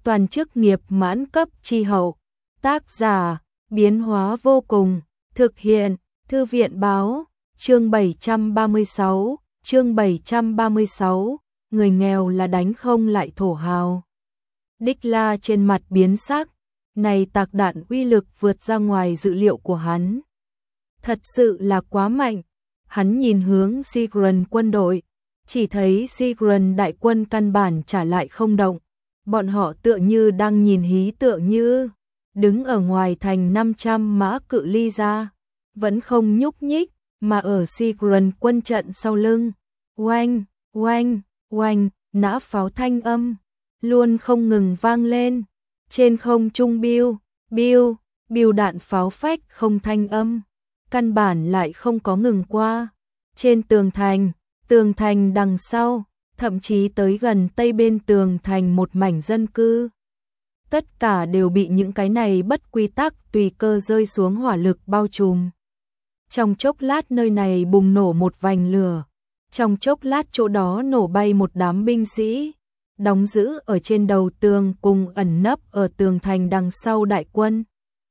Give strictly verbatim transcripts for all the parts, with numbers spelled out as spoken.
toàn chức nghiệp mãn cấp chi hậu. Tác giả, biến hóa vô cùng, thực hiện, Thư viện báo, chương bảy trăm ba mươi sáu, chương bảy trăm ba mươi sáu, người nghèo là đánh không lại thổ hào. Đích La trên mặt biến sắc, này tạc đạn uy lực vượt ra ngoài dự liệu của hắn. Thật sự là quá mạnh, hắn nhìn hướng Sigrun quân đội, chỉ thấy Sigrun đại quân căn bản trả lại không động. Bọn họ tựa như đang nhìn hí tựa như, đứng ở ngoài thành năm trăm mã cự ly ra, vẫn không nhúc nhích, mà ở Sigrun quân trận sau lưng. Oanh, oanh, oanh, nã pháo thanh âm, luôn không ngừng vang lên. Trên không trung biêu, biêu, biêu đạn pháo phách không thanh âm, căn bản lại không có ngừng qua. Trên tường thành, tường thành đằng sau, thậm chí tới gần tây bên tường thành một mảnh dân cư. Tất cả đều bị những cái này bất quy tắc tùy cơ rơi xuống hỏa lực bao trùm. Trong chốc lát nơi này bùng nổ một vành lửa, trong chốc lát chỗ đó nổ bay một đám binh sĩ, đóng giữ ở trên đầu tường cùng ẩn nấp ở tường thành đằng sau đại quân.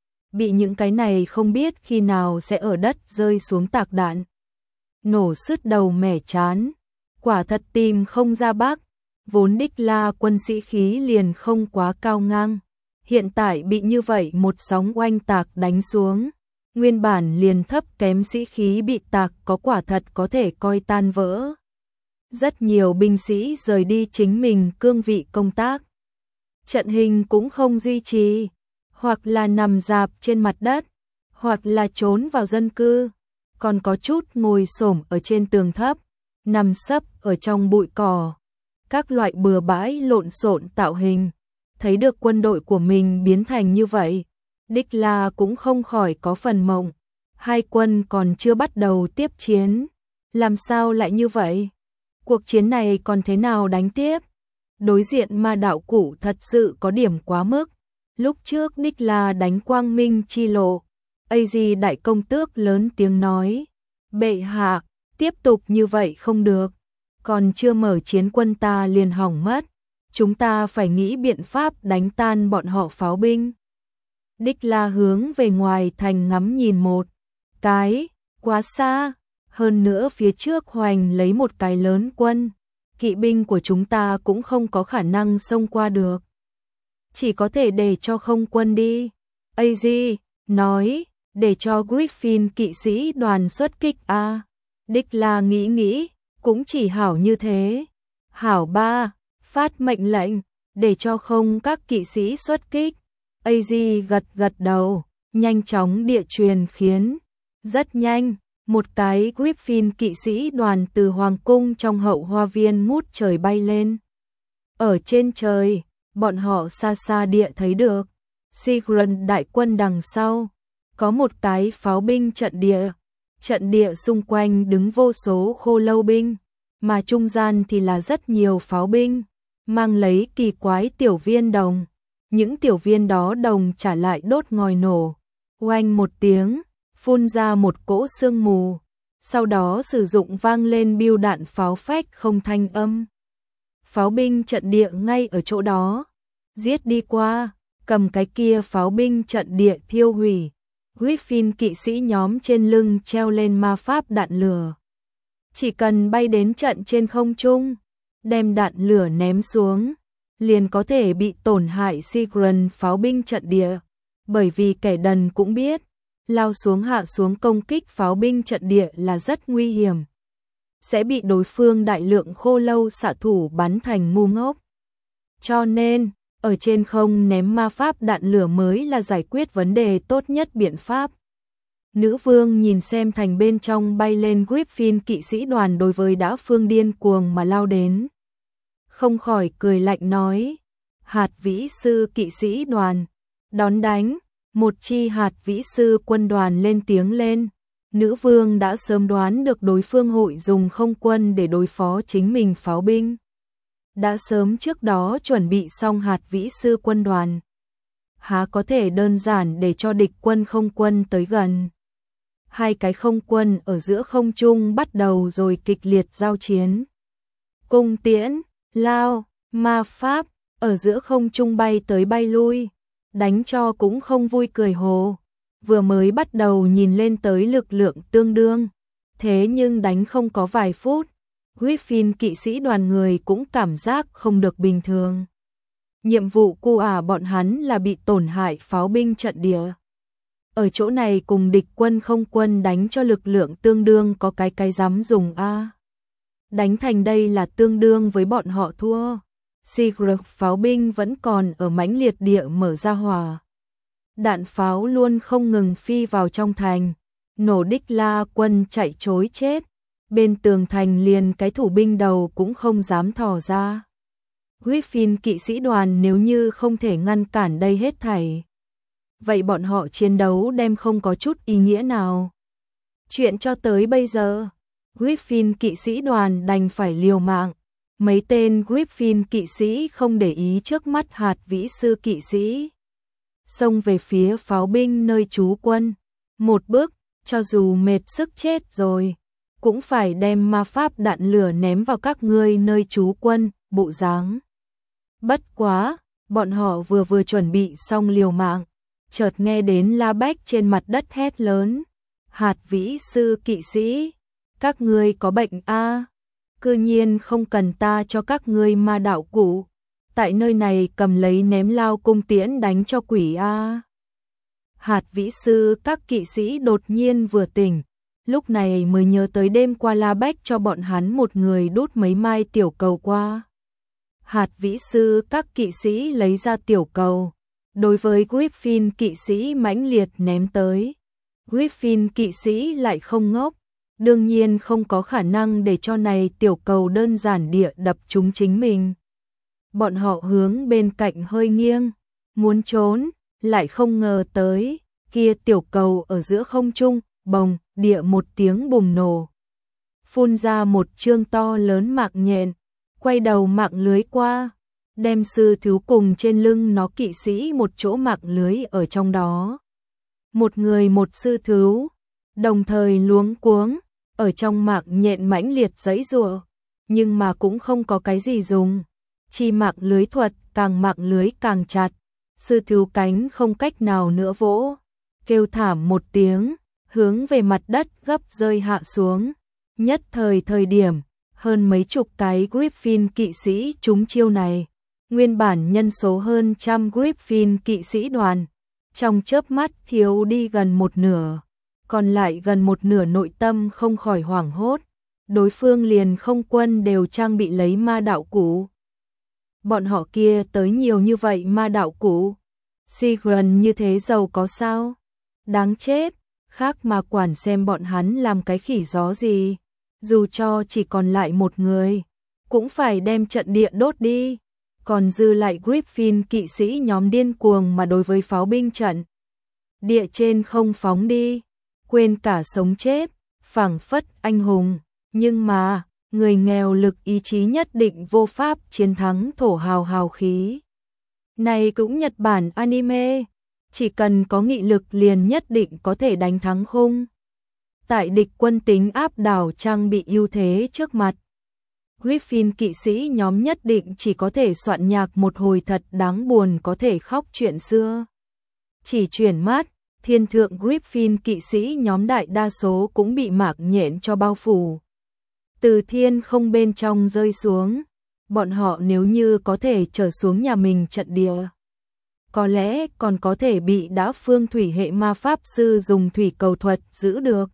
Bị những cái này không biết khi nào sẽ ở đất rơi xuống tạc đạn. Nổ sứt đầu mẻ chán, quả thật tìm không ra bác, vốn Đích La quân sĩ khí liền không quá cao ngang. Hiện tại bị như vậy một sóng oanh tạc đánh xuống, nguyên bản liền thấp kém sĩ khí bị tạc có quả thật có thể coi tan vỡ. Rất nhiều binh sĩ rời đi chính mình cương vị công tác. Trận hình cũng không duy trì, hoặc là nằm rạp trên mặt đất, hoặc là trốn vào dân cư, còn có chút ngồi xổm ở trên tường thấp, nằm sấp ở trong bụi cỏ. Các loại bừa bãi lộn xộn tạo hình, thấy được quân đội của mình biến thành như vậy, Đích La cũng không khỏi có phần mộng. Hai quân còn chưa bắt đầu tiếp chiến, làm sao lại như vậy? Cuộc chiến này còn thế nào đánh tiếp? Đối diện ma đạo cụ thật sự có điểm quá mức. Lúc trước Đích La đánh Quang Minh chi lộ, A.G đại công tước lớn tiếng nói, bệ hạ, tiếp tục như vậy không được, còn chưa mở chiến quân ta liền hỏng mất, chúng ta phải nghĩ biện pháp đánh tan bọn họ pháo binh. Đích La hướng về ngoài thành ngắm nhìn một cái, quá xa, hơn nữa phía trước hoành lấy một cái lớn quân, kỵ binh của chúng ta cũng không có khả năng xông qua được. Chỉ có thể để cho không quân đi. A.G nói, để cho Griffin kỵ sĩ đoàn xuất kích a. À, Đích La nghĩ nghĩ, cũng chỉ hảo như thế. Hảo ba, phát mệnh lệnh, để cho không các kỵ sĩ xuất kích. A.G gật gật đầu, nhanh chóng địa truyền khiến. Rất nhanh, một cái Griffin kỵ sĩ đoàn từ hoàng cung trong hậu hoa viên ngút trời bay lên. Ở trên trời, bọn họ xa xa địa thấy được, Sigrun đại quân đằng sau, có một cái pháo binh trận địa, trận địa xung quanh đứng vô số khô lâu binh, mà trung gian thì là rất nhiều pháo binh, mang lấy kỳ quái tiểu viên đồng, những tiểu viên đó đồng trả lại đốt ngòi nổ, oanh một tiếng, phun ra một cỗ sương mù, sau đó sử dụng vang lên biêu đạn pháo phách không thanh âm. Pháo binh trận địa ngay ở chỗ đó, giết đi qua, cầm cái kia pháo binh trận địa thiêu hủy. Griffin kỵ sĩ nhóm trên lưng treo lên ma pháp đạn lửa. Chỉ cần bay đến trận trên không trung, đem đạn lửa ném xuống, liền có thể bị tổn hại Sigrun pháo binh trận địa. Bởi vì kẻ đần cũng biết, lao xuống hạ xuống công kích pháo binh trận địa là rất nguy hiểm. Sẽ bị đối phương đại lượng khô lâu xạ thủ bắn thành ngu ngốc. Cho nên, ở trên không ném ma pháp đạn lửa mới là giải quyết vấn đề tốt nhất biện pháp. Nữ vương nhìn xem thành bên trong bay lên Griffin kỵ sĩ đoàn đối với đã phương điên cuồng mà lao đến. Không khỏi cười lạnh nói, hạt vĩ sư kỵ sĩ đoàn, đón đánh, một chi hạt vĩ sư quân đoàn lên tiếng lên. Nữ vương đã sớm đoán được đối phương hội dùng không quân để đối phó chính mình pháo binh. Đã sớm trước đó chuẩn bị xong hạt vĩ sư quân đoàn. Há có thể đơn giản để cho địch quân không quân tới gần. Hai cái không quân ở giữa không trung bắt đầu rồi kịch liệt giao chiến. Cung tiễn, lao, ma pháp, ở giữa không trung bay tới bay lui, đánh cho cũng không vui cười hồ. Vừa mới bắt đầu nhìn lên tới lực lượng tương đương, thế nhưng đánh không có vài phút, Griffin kỵ sĩ đoàn người cũng cảm giác không được bình thường. Nhiệm vụ của à bọn hắn là bị tổn hại pháo binh trận địa. Ở chỗ này cùng địch quân không quân đánh cho lực lượng tương đương có cái cái dám dùng a. Đánh thành đây là tương đương với bọn họ thua. Sigurd pháo binh vẫn còn ở mãnh liệt địa mở ra hỏa. Đạn pháo luôn không ngừng phi vào trong thành, nổ đích la quân chạy trối chết. Bên tường thành liền cái thủ binh đầu cũng không dám thò ra. Griffin kỵ sĩ đoàn nếu như không thể ngăn cản đây hết thảy, vậy bọn họ chiến đấu đem không có chút ý nghĩa nào. Chuyện cho tới bây giờ, Griffin kỵ sĩ đoàn đành phải liều mạng. Mấy tên Griffin kỵ sĩ không để ý trước mắt hạt vĩ sư kỵ sĩ, xông về phía pháo binh nơi trú quân. Một bước, cho dù mệt sức chết rồi, cũng phải đem ma pháp đạn lửa ném vào các ngươi nơi trú quân, bộ dáng. Bất quá, bọn họ vừa vừa chuẩn bị xong liều mạng, chợt nghe đến La Bách trên mặt đất hét lớn. Hạt vĩ sư kỵ sĩ, các ngươi có bệnh a? Cư nhiên không cần ta cho các ngươi ma đạo cụ, tại nơi này cầm lấy ném lao cung tiễn đánh cho quỷ a. Hạt vĩ sư các kỵ sĩ đột nhiên vừa tỉnh, lúc này mới nhớ tới đêm qua La Bách cho bọn hắn một người đút mấy mai tiểu cầu qua. Hạt vĩ sư các kỵ sĩ lấy ra tiểu cầu, đối với Griffin kỵ sĩ mãnh liệt ném tới. Griffin kỵ sĩ lại không ngốc, đương nhiên không có khả năng để cho này tiểu cầu đơn giản địa đập trúng chính mình. Bọn họ hướng bên cạnh hơi nghiêng, muốn trốn, lại không ngờ tới, kia tiểu cầu ở giữa không trung, bồng, địa một tiếng bùng nổ. Phun ra một chương to lớn mạng nhện, quay đầu mạng lưới qua, đem sư thiếu cùng trên lưng nó kỵ sĩ một chỗ mạng lưới ở trong đó. Một người một sư thiếu, đồng thời luống cuống, ở trong mạng nhện mãnh liệt giãy giụa, nhưng mà cũng không có cái gì dùng. Chi mạng lưới thuật, càng mạng lưới càng chặt, sư thiếu cánh không cách nào nữa vỗ, kêu thảm một tiếng, hướng về mặt đất gấp rơi hạ xuống. Nhất thời thời điểm, hơn mấy chục cái Griffin kỵ sĩ trúng chiêu này, nguyên bản nhân số hơn trăm Griffin kỵ sĩ đoàn, trong chớp mắt thiếu đi gần một nửa, còn lại gần một nửa nội tâm không khỏi hoảng hốt, đối phương liền không quân đều trang bị lấy ma đạo cụ. Bọn họ kia tới nhiều như vậy ma đạo cụ, Sigurd như thế giàu có sao? Đáng chết, khác mà quản xem bọn hắn làm cái khỉ gió gì, dù cho chỉ còn lại một người, cũng phải đem trận địa đốt đi. Còn dư lại Griffin kỵ sĩ nhóm điên cuồng mà đối với pháo binh trận địa trên không phóng đi, quên cả sống chết, phảng phất anh hùng, nhưng mà người nghèo lực ý chí nhất định vô pháp chiến thắng thổ hào hào khí. Này cũng Nhật Bản anime, chỉ cần có nghị lực liền nhất định có thể đánh thắng khung. Tại địch quân tính áp đảo trang bị ưu thế trước mặt, Griffin kỵ sĩ nhóm nhất định chỉ có thể soạn nhạc một hồi thật đáng buồn có thể khóc chuyện xưa. Chỉ chuyển mắt, thiên thượng Griffin kỵ sĩ nhóm đại đa số cũng bị mạc nhện cho bao phủ. Từ thiên không bên trong rơi xuống, bọn họ nếu như có thể trở xuống nhà mình trận địa, có lẽ còn có thể bị đã phương thủy hệ ma pháp sư dùng thủy cầu thuật giữ được,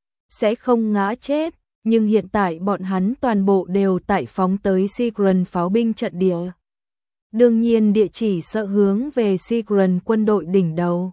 sẽ không ngã chết. Nhưng hiện tại bọn hắn toàn bộ đều tại phóng tới Sigurd pháo binh trận địa. Đương nhiên địa chỉ sợ hướng về Sigurd quân đội đỉnh đầu.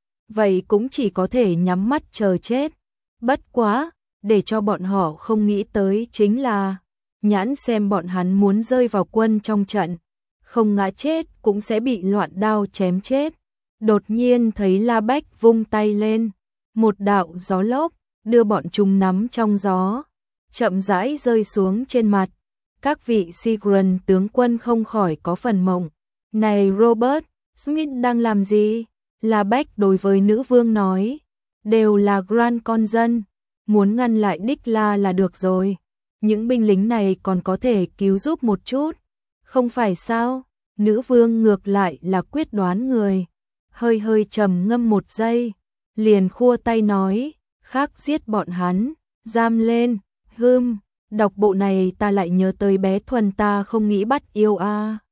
Vậy cũng chỉ có thể nhắm mắt chờ chết. Bất quá, để cho bọn họ không nghĩ tới chính là, nhãn xem bọn hắn muốn rơi vào quân trong trận, không ngã chết cũng sẽ bị loạn đao chém chết. Đột nhiên thấy La Bách vung tay lên, một đạo gió lốc, đưa bọn chúng nắm trong gió, chậm rãi rơi xuống trên mặt. Các vị Sigurd tướng quân không khỏi có phần mộng. Này Robert, Smith đang làm gì? La Bách đối với nữ vương nói. Đều là Grand con dân, muốn ngăn lại Đích La là được rồi. Những binh lính này còn có thể cứu giúp một chút. Không phải sao? Nữ vương ngược lại là quyết đoán người, hơi hơi trầm ngâm một giây, liền khua tay nói, khác giết bọn hắn, giam lên, hưm, đọc bộ này ta lại nhớ tới bé Thuần ta không nghĩ bắt yêu a.